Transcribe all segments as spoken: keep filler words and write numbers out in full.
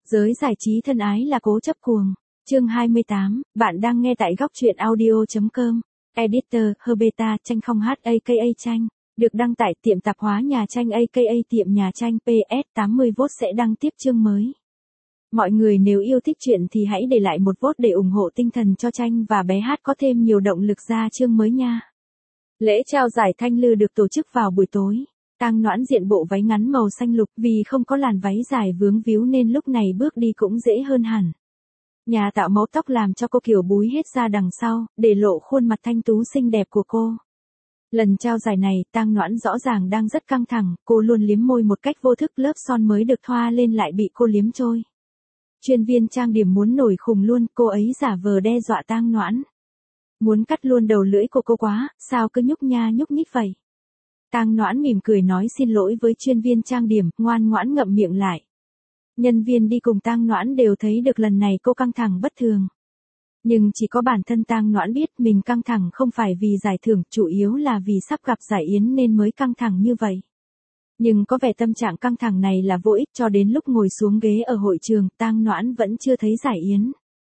Giới giải trí thân ái là cố chấp cuồng. Chương hai mươi tám, bạn đang nghe tại góc truyện audio chấm com. Editor, Herbeta, tranh không hát aka tranh. Được đăng tải tiệm tạp hóa nhà tranh aka tiệm nhà tranh pê ét tám mươi vote sẽ đăng tiếp chương mới. Mọi người nếu yêu thích truyện thì hãy để lại một vote để ủng hộ tinh thần cho tranh và bé hát có thêm nhiều động lực ra chương mới nha. Lễ trao giải Thanh Lư được tổ chức vào buổi tối. Tang Noãn diện bộ váy ngắn màu xanh lục vì không có làn váy dài vướng víu nên lúc này bước đi cũng dễ hơn hẳn. Nhà tạo mẫu tóc làm cho cô kiểu búi hết ra đằng sau, để lộ khuôn mặt thanh tú xinh đẹp của cô. Lần trao giải này, Tang Noãn rõ ràng đang rất căng thẳng, cô luôn liếm môi một cách vô thức, lớp son mới được thoa lên lại bị cô liếm trôi. Chuyên viên trang điểm muốn nổi khùng luôn, cô ấy giả vờ đe dọa Tang Noãn. Muốn cắt luôn đầu lưỡi của cô quá, sao cứ nhúc nha nhúc nhích vậy? Tang Noãn mỉm cười nói xin lỗi với chuyên viên trang điểm, ngoan ngoãn ngậm miệng lại. Nhân viên đi cùng Tang Noãn đều thấy được lần này cô căng thẳng bất thường. Nhưng chỉ có bản thân Tang Noãn biết mình căng thẳng không phải vì giải thưởng, chủ yếu là vì sắp gặp giải yến nên mới căng thẳng như vậy. Nhưng có vẻ tâm trạng căng thẳng này là vô ích, cho đến lúc ngồi xuống ghế ở hội trường, Tang Noãn vẫn chưa thấy giải yến.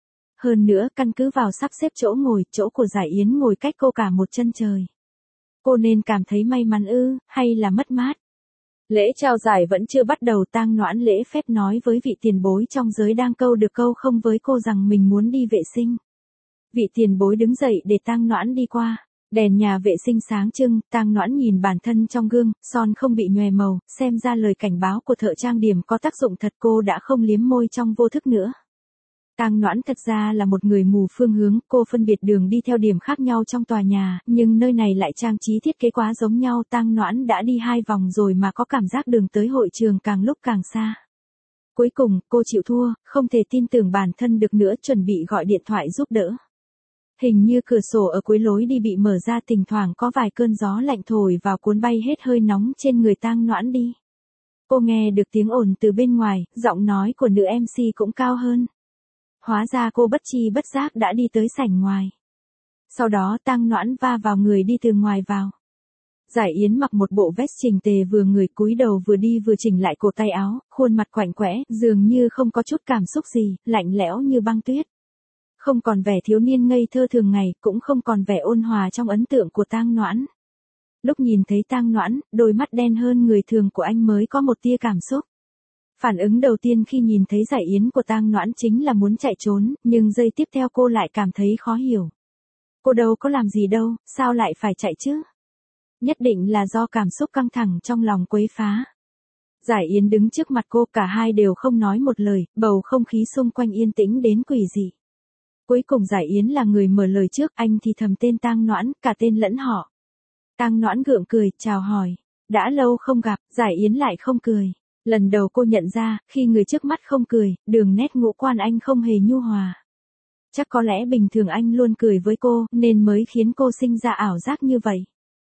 Hơn nữa, căn cứ vào sắp xếp chỗ ngồi, chỗ của giải yến ngồi cách cô cả một chân trời. Cô nên cảm thấy may mắn ư, hay là mất mát? Lễ trao giải vẫn chưa bắt đầu, Tang Noãn lễ phép nói với vị tiền bối trong giới đang câu được câu không với cô rằng mình muốn đi vệ sinh. Vị tiền bối đứng dậy để Tang Noãn đi qua. Đèn nhà vệ sinh sáng trưng, Tang Noãn nhìn bản thân trong gương, son không bị nhòe màu, xem ra lời cảnh báo của thợ trang điểm có tác dụng thật, cô đã không liếm môi trong vô thức nữa. Tang Noãn thật ra là một người mù phương hướng, cô phân biệt đường đi theo điểm khác nhau trong tòa nhà, nhưng nơi này lại trang trí thiết kế quá giống nhau. Tang Noãn đã đi hai vòng rồi mà có cảm giác đường tới hội trường càng lúc càng xa. Cuối cùng, cô chịu thua, không thể tin tưởng bản thân được nữa, chuẩn bị gọi điện thoại giúp đỡ. Hình như cửa sổ ở cuối lối đi bị mở ra, thỉnh thoảng có vài cơn gió lạnh thổi vào cuốn bay hết hơi nóng trên người Tang Noãn đi. Cô nghe được tiếng ồn từ bên ngoài, giọng nói của nữ em xê cũng cao hơn. Hóa ra cô bất tri bất giác đã đi tới sảnh ngoài. Sau đó Tang Noãn va vào người đi từ ngoài vào. Giải yến mặc một bộ vest chỉnh tề, vừa người cúi đầu vừa đi vừa chỉnh lại cổ tay áo, khuôn mặt quạnh quẽ, dường như không có chút cảm xúc gì, lạnh lẽo như băng tuyết. Không còn vẻ thiếu niên ngây thơ thường ngày, cũng không còn vẻ ôn hòa trong ấn tượng của Tang Noãn. Lúc nhìn thấy Tang Noãn, đôi mắt đen hơn người thường của anh mới có một tia cảm xúc. Phản ứng đầu tiên khi nhìn thấy giải yến của Tang Noãn chính là muốn chạy trốn, nhưng giây tiếp theo cô lại cảm thấy khó hiểu. Cô đâu có làm gì đâu, sao lại phải chạy chứ? Nhất định là do cảm xúc căng thẳng trong lòng quấy phá. Giải yến đứng trước mặt cô, cả hai đều không nói một lời, bầu không khí xung quanh yên tĩnh đến quỷ dị. Cuối cùng giải yến là người mở lời trước, anh thì thầm tên Tang Noãn, cả tên lẫn họ. Tang Noãn gượng cười, chào hỏi. Đã lâu không gặp, giải yến lại không cười. Lần đầu cô nhận ra, khi người trước mắt không cười, đường nét ngũ quan anh không hề nhu hòa. Chắc có lẽ bình thường anh luôn cười với cô, nên mới khiến cô sinh ra ảo giác như vậy.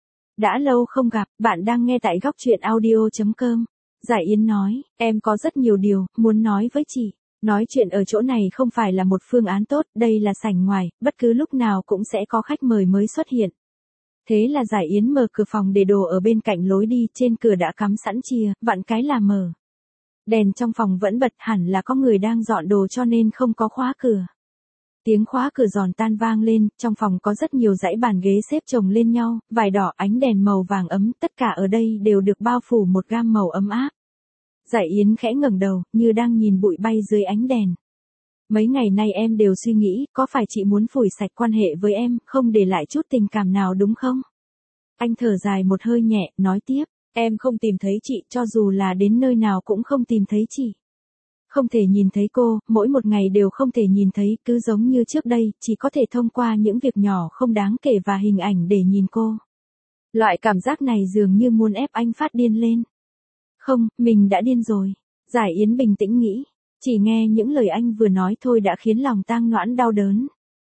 Đã lâu không gặp, bạn đang nghe tại góc truyện audio chấm com. Giải yến nói, em có rất nhiều điều, muốn nói với chị. Nói chuyện ở chỗ này không phải là một phương án tốt, đây là sảnh ngoài, bất cứ lúc nào cũng sẽ có khách mời mới xuất hiện. Thế là giải yến mở cửa phòng để đồ ở bên cạnh lối đi, trên cửa đã cắm sẵn chìa, vặn cái là mở. Đèn trong phòng vẫn bật, hẳn là có người đang dọn đồ cho nên không có khóa cửa. Tiếng khóa cửa giòn tan vang lên, trong phòng có rất nhiều dãy bàn ghế xếp chồng lên nhau, vải đỏ, ánh đèn màu vàng ấm, tất cả ở đây đều được bao phủ một gam màu ấm áp. Giải yến khẽ ngẩng đầu, như đang nhìn bụi bay dưới ánh đèn. Mấy ngày nay em đều suy nghĩ, có phải chị muốn phủi sạch quan hệ với em, không để lại chút tình cảm nào đúng không? Anh thở dài một hơi nhẹ, nói tiếp, em không tìm thấy chị, cho dù là đến nơi nào cũng không tìm thấy chị. Không thể nhìn thấy cô, mỗi một ngày đều không thể nhìn thấy, cứ giống như trước đây, chỉ có thể thông qua những việc nhỏ không đáng kể và hình ảnh để nhìn cô. Loại cảm giác này dường như muốn ép anh phát điên lên. Không, mình đã điên rồi. Giải yến bình tĩnh nghĩ. Chỉ nghe những lời anh vừa nói thôi đã khiến lòng Tang Noãn đau đớn.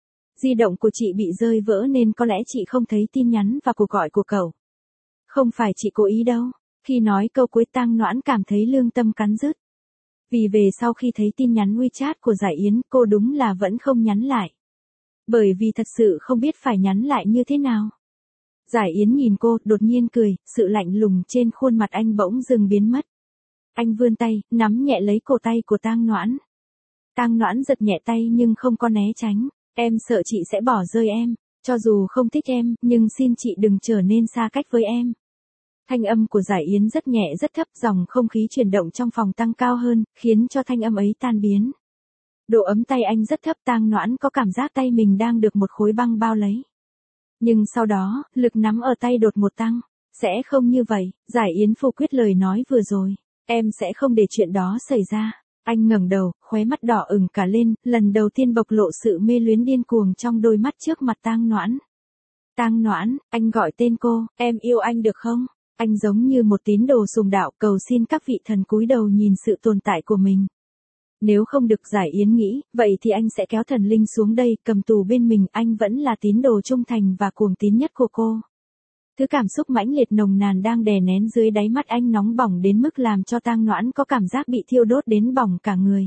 Di động của chị bị rơi vỡ nên có lẽ chị không thấy tin nhắn và cuộc gọi của cậu. Không phải chị cố ý đâu. Khi nói câu cuối Tang Noãn cảm thấy lương tâm cắn rứt. Vì về sau khi thấy tin nhắn WeChat của Giải Yến, cô đúng là vẫn không nhắn lại. Bởi vì thật sự không biết phải nhắn lại như thế nào. Giải Yến nhìn cô, đột nhiên cười, sự lạnh lùng trên khuôn mặt anh bỗng dừng biến mất. Anh vươn tay, nắm nhẹ lấy cổ tay của Tang Noãn. Tang Noãn giật nhẹ tay nhưng không có né tránh. Em sợ chị sẽ bỏ rơi em. Cho dù không thích em, nhưng xin chị đừng trở nên xa cách với em. Thanh âm của Giải Yến rất nhẹ rất thấp, dòng không khí chuyển động trong phòng tăng cao hơn, khiến cho thanh âm ấy tan biến. Độ ấm tay anh rất thấp, Tang Noãn có cảm giác tay mình đang được một khối băng bao lấy. Nhưng sau đó, lực nắm ở tay đột một tăng. Sẽ không như vậy, Giải Yến phủ quyết lời nói vừa rồi. Em sẽ không để chuyện đó xảy ra. Anh ngẩng đầu, khóe mắt đỏ ửng cả lên, lần đầu tiên bộc lộ sự mê luyến điên cuồng trong đôi mắt trước mặt Tang Noãn. Tang Noãn, anh gọi tên cô, em yêu anh được không? Anh giống như một tín đồ sùng đạo cầu xin các vị thần cúi đầu nhìn sự tồn tại của mình. Nếu không được Giải Yến nghĩ, vậy thì anh sẽ kéo thần linh xuống đây, cầm tù bên mình, anh vẫn là tín đồ trung thành và cuồng tín nhất của cô. Thứ cảm xúc mãnh liệt nồng nàn đang đè nén dưới đáy mắt anh nóng bỏng đến mức làm cho Tang Noãn có cảm giác bị thiêu đốt đến bỏng cả người.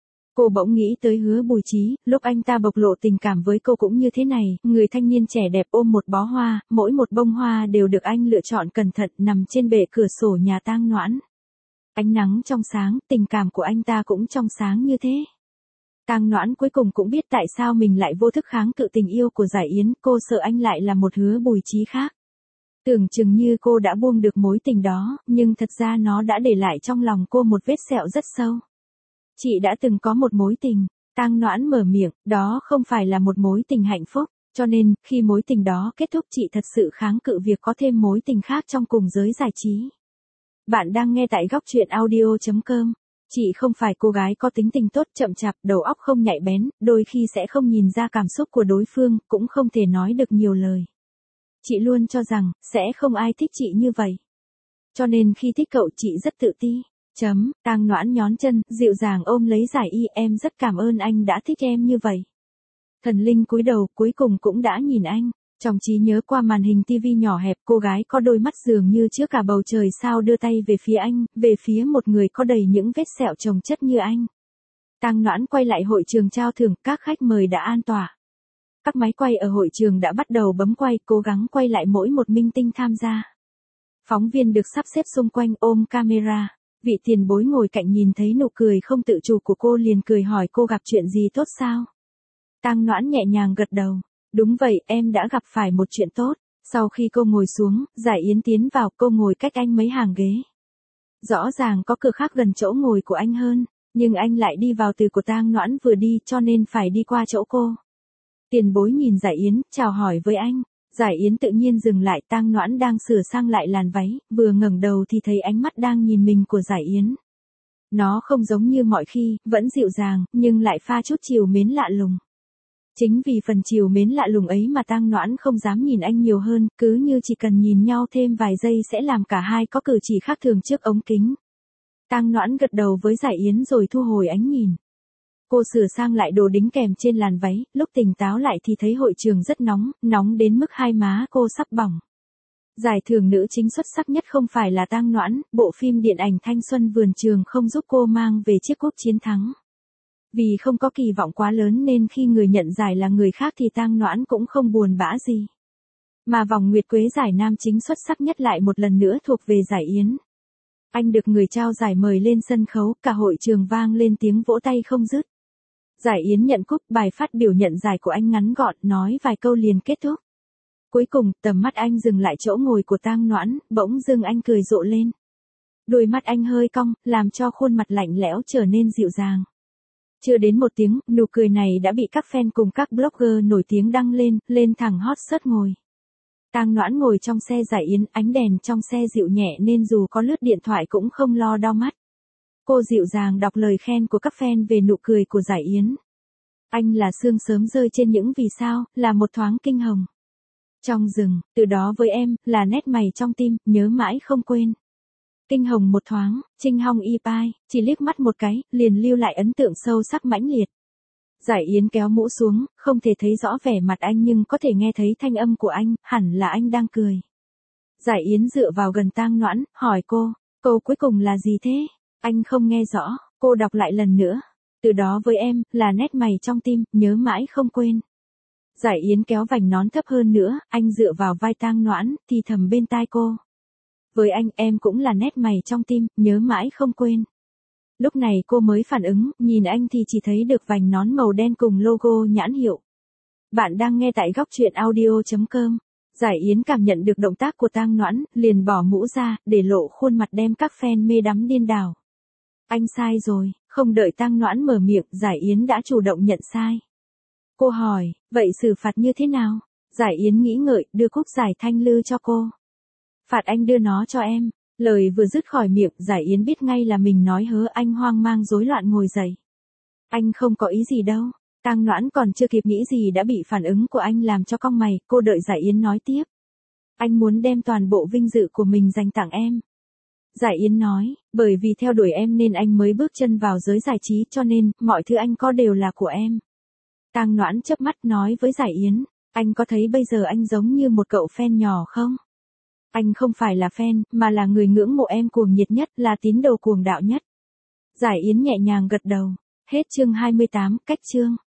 Cô bỗng nghĩ tới Hứa Bùi Chí, lúc anh ta bộc lộ tình cảm với cô cũng như thế này, người thanh niên trẻ đẹp ôm một bó hoa, mỗi một bông hoa đều được anh lựa chọn cẩn thận nằm trên bệ cửa sổ nhà Tang Noãn. Ánh nắng trong sáng, tình cảm của anh ta cũng trong sáng như thế. Tang Noãn cuối cùng cũng biết tại sao mình lại vô thức kháng cự tình yêu của Giải Yến, cô sợ anh lại là một Hứa Bùi Chí khác. Tưởng chừng như cô đã buông được mối tình đó, nhưng thật ra nó đã để lại trong lòng cô một vết sẹo rất sâu. Chị đã từng có một mối tình, Tang Noãn mở miệng, đó không phải là một mối tình hạnh phúc, cho nên, khi mối tình đó kết thúc chị thật sự kháng cự việc có thêm mối tình khác trong cùng giới giải trí. Bạn đang nghe tại góc truyện audio chấm com. Chị không phải cô gái có tính tình tốt, chậm chạp, đầu óc không nhạy bén, đôi khi sẽ không nhìn ra cảm xúc của đối phương, cũng không thể nói được nhiều lời. Chị luôn cho rằng, sẽ không ai thích chị như vậy. Cho nên khi thích cậu chị rất tự ti. Chấm, Tang Noãn nhón chân, dịu dàng ôm lấy Giải Y, em rất cảm ơn anh đã thích em như vậy. Thần linh cúi đầu, cuối cùng cũng đã nhìn anh. Trong trí nhớ qua màn hình tivi nhỏ hẹp, cô gái có đôi mắt dường như chứa cả bầu trời sao đưa tay về phía anh, về phía một người có đầy những vết sẹo chồng chất như anh. Tang Noãn quay lại hội trường trao thưởng, các khách mời đã an tọa. Các máy quay ở hội trường đã bắt đầu bấm quay, cố gắng quay lại mỗi một minh tinh tham gia. Phóng viên được sắp xếp xung quanh ôm camera. Vị tiền bối ngồi cạnh nhìn thấy nụ cười không tự chủ của cô liền cười hỏi cô gặp chuyện gì tốt sao? Tang Noãn nhẹ nhàng gật đầu. Đúng vậy, em đã gặp phải một chuyện tốt. Sau khi cô ngồi xuống, Giải Yến tiến vào, cô ngồi cách anh mấy hàng ghế. Rõ ràng có cửa khác gần chỗ ngồi của anh hơn, nhưng anh lại đi vào từ của Tang Noãn vừa đi cho nên phải đi qua chỗ cô. Tiền bối nhìn Giải Yến, chào hỏi với anh. Giải Yến tự nhiên dừng lại, Tang Noãn đang sửa sang lại làn váy, vừa ngẩng đầu thì thấy ánh mắt đang nhìn mình của Giải Yến. Nó không giống như mọi khi, vẫn dịu dàng, nhưng lại pha chút trìu mến lạ lùng. Chính vì phần trìu mến lạ lùng ấy mà Tang Noãn không dám nhìn anh nhiều hơn, cứ như chỉ cần nhìn nhau thêm vài giây sẽ làm cả hai có cử chỉ khác thường trước ống kính. Tang Noãn gật đầu với Giải Yến rồi thu hồi ánh nhìn. Cô sửa sang lại đồ đính kèm trên làn váy, lúc tỉnh táo lại thì thấy hội trường rất nóng, nóng đến mức hai má cô sắp bỏng. Giải thưởng nữ chính xuất sắc nhất không phải là Tang Noãn, bộ phim điện ảnh thanh xuân vườn trường không giúp cô mang về chiếc cúp chiến thắng. Vì không có kỳ vọng quá lớn nên khi người nhận giải là người khác thì Tang Noãn cũng không buồn bã gì. Mà vòng nguyệt quế giải nam chính xuất sắc nhất lại một lần nữa thuộc về Giải Yến. Anh được người trao giải mời lên sân khấu, cả hội trường vang lên tiếng vỗ tay không dứt. Giải Yến nhận cúp, bài phát biểu nhận giải của anh ngắn gọn, nói vài câu liền kết thúc. Cuối cùng, tầm mắt anh dừng lại chỗ ngồi của Tang Noãn, bỗng dưng anh cười rộ lên. Đôi mắt anh hơi cong, làm cho khuôn mặt lạnh lẽo trở nên dịu dàng. Chưa đến một tiếng, nụ cười này đã bị các fan cùng các blogger nổi tiếng đăng lên, lên thẳng hot search ngồi. Tang Noãn ngồi trong xe Giải Yến, ánh đèn trong xe dịu nhẹ nên dù có lướt điện thoại cũng không lo đau mắt. Cô dịu dàng đọc lời khen của các fan về nụ cười của Giải Yến. Anh là sương sớm rơi trên những vì sao, là một thoáng kinh hồng. Trong rừng, từ đó với em, là nét mày trong tim, nhớ mãi không quên. Kinh hồng một thoáng, trinh hong y pai, chỉ liếc mắt một cái, liền lưu lại ấn tượng sâu sắc mãnh liệt. Giải Yến kéo mũ xuống, không thể thấy rõ vẻ mặt anh nhưng có thể nghe thấy thanh âm của anh, hẳn là anh đang cười. Giải Yến dựa vào gần Tang Noãn, hỏi cô, câu cuối cùng là gì thế? Anh không nghe rõ, cô đọc lại lần nữa. Từ đó với em, là nét mày trong tim, nhớ mãi không quên. Giải Yến kéo vành nón thấp hơn nữa, anh dựa vào vai Tang Noãn, thì thầm bên tai cô. Với anh, em cũng là nét mày trong tim, nhớ mãi không quên. Lúc này cô mới phản ứng, nhìn anh thì chỉ thấy được vành nón màu đen cùng logo nhãn hiệu. Bạn đang nghe tại góc truyện audio.com. Giải Yến cảm nhận được động tác của Tang Noãn, liền bỏ mũ ra, để lộ khuôn mặt đem các fan mê đắm điên đảo. Anh sai rồi, không đợi Tang Noãn mở miệng, Giải Yến đã chủ động nhận sai. Cô hỏi, vậy xử phạt như thế nào? Giải Yến nghĩ ngợi, đưa cúc giải thanh lư cho cô. Phạt anh đưa nó cho em. Lời vừa dứt khỏi miệng, Giải Yến biết ngay là mình nói hớ, anh hoang mang rối loạn ngồi dậy. Anh không có ý gì đâu. Tang Noãn còn chưa kịp nghĩ gì đã bị phản ứng của anh làm cho cong mày, cô đợi Giải Yến nói tiếp. Anh muốn đem toàn bộ vinh dự của mình dành tặng em. Giải Yến nói, bởi vì theo đuổi em nên anh mới bước chân vào giới giải trí, cho nên, mọi thứ anh có đều là của em. Tang Noãn chớp mắt nói với Giải Yến, anh có thấy bây giờ anh giống như một cậu fan nhỏ không? Anh không phải là fan, mà là người ngưỡng mộ em cuồng nhiệt nhất, là tín đồ cuồng đạo nhất. Giải Yến nhẹ nhàng gật đầu. Hết chương hai mươi tám, cách chương.